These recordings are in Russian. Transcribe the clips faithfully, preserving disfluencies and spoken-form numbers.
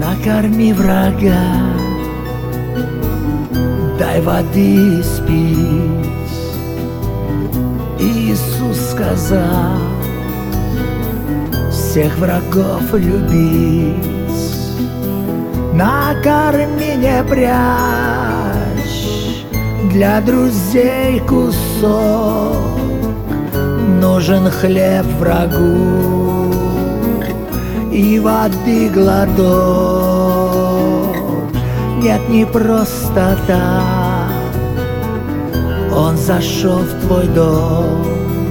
накорми врага, дай воды спить. Иисус сказал всех врагов любить. Накорми, не прячь, для друзей кусок. Нужен хлеб врагу и воды глоток. Нет, не просто так Он зашел в твой дом,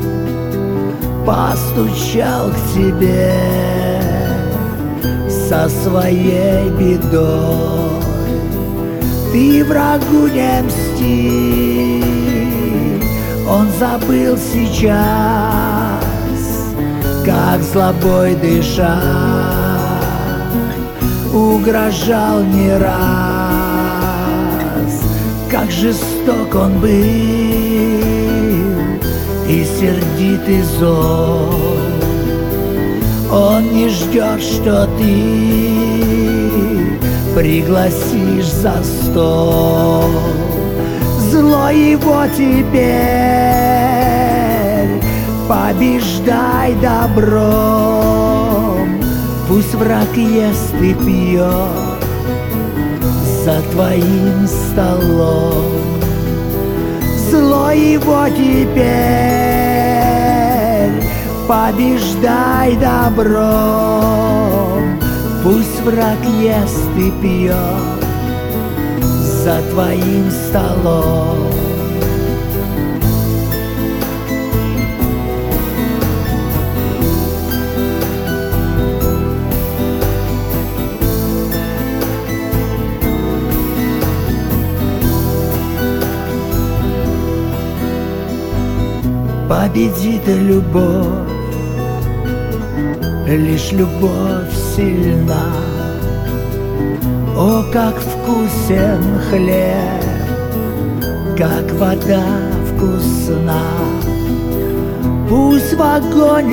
постучал к тебе со своей бедой. Ты врагу не мсти, он забыл сейчас, как злобой дыша угрожал не раз. Как жесток он был и сердит и зол. Он не ждет, что ты пригласишь за стол. Зло его теперь побеждай добром. Пусть враг ест и пьет за твоим столом. Зло его теперь побеждай добром. Пусть враг ест и пьет за твоим столом. Победит любовь, лишь любовь сильна. О, как вкусен хлеб, как вода вкусна. Пусть в огонь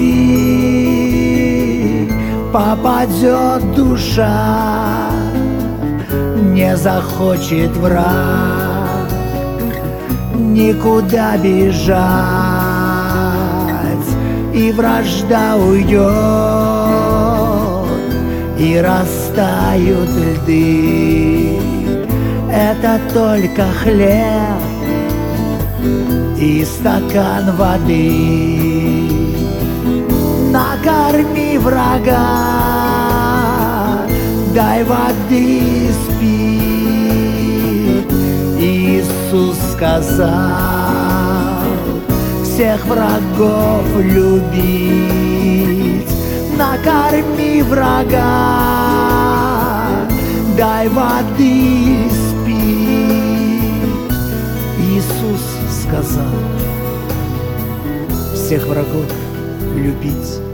любви попадет душа, не захочет враг никуда бежать, и вражда уйдет, и растают льды. Это только хлеб и стакан воды. Накорми врага, дай воды спить. Иисус сказал всех врагов любить. Накорми врага, дай воды спить. Иисус сказал всех врагов любить.